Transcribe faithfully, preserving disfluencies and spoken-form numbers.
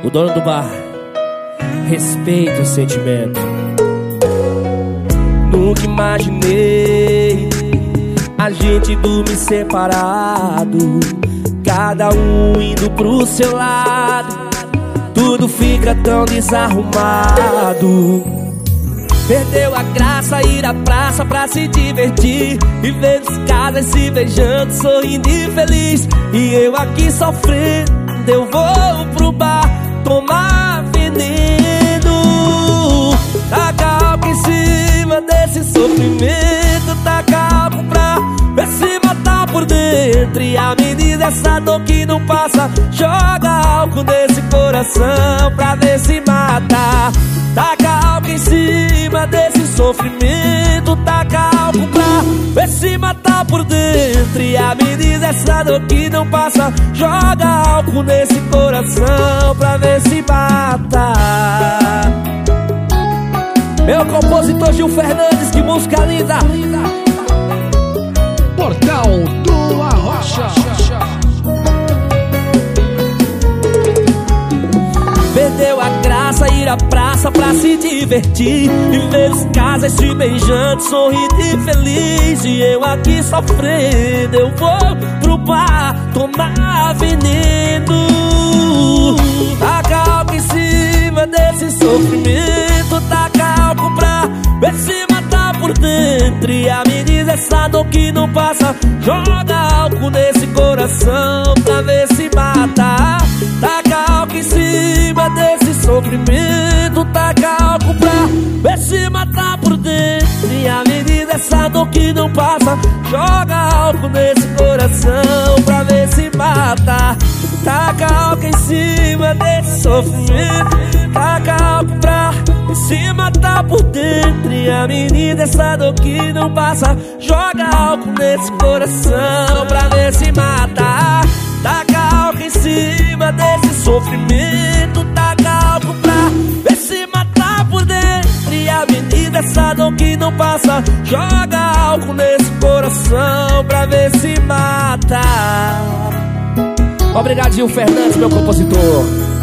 O dono do bar, respeita o sentimento. Nunca imaginei a gente dormir separado, cada um indo pro seu lado. Tudo fica tão desarrumado. Perdeu a graça ir à praça pra se divertir e ver os casais se beijando, sorrindo e feliz. E eu aqui sofrendo, eu vou pro bar tomar veneno. Taca álcool em cima desse sofrimento, taca álcool pra ver se matar por dentro. E a menina, essa dor que não passa, joga álcool nesse coração pra ver se mata. Taca álcool em cima desse sofrimento, taca álcool pra ver se matar por dentro. E a menina, essa dor que não passa, joga álcool nesse coração pra ver se mata. Meu compositor Gil Fernandes, que música linda! Portal do Arrocha. Perdeu a graça ir à praça pra se divertir e ver os casais se beijando, sorrindo e feliz. E eu aqui sofrendo, eu vou pro bar tomar veneno. Taca álcool em cima desse sofrimento, taca álcool pra ver se matar por dentro. E a menina, essa dor que não passa, joga álcool nesse coração pra ver se mata. Taca álcool em cima desse sofrimento, taca álcool pra ver se matar por dentro. E a menina, essa dor que não passa, joga álcool nesse coração pra ver se mata. Taca álcool em cima desse sofrimento, taca álcool pra ver se matar por dentro. E a menina, essa dor que não passa, joga álcool nesse coração pra ver se mata. Taca álcool em cima desse sofrimento, taca álcool pra ver se matar por dentro. E a menina, essa dor que não passa, joga álcool nesse coração pra ver se mata. Obrigado, Gil Fernandes, meu compositor.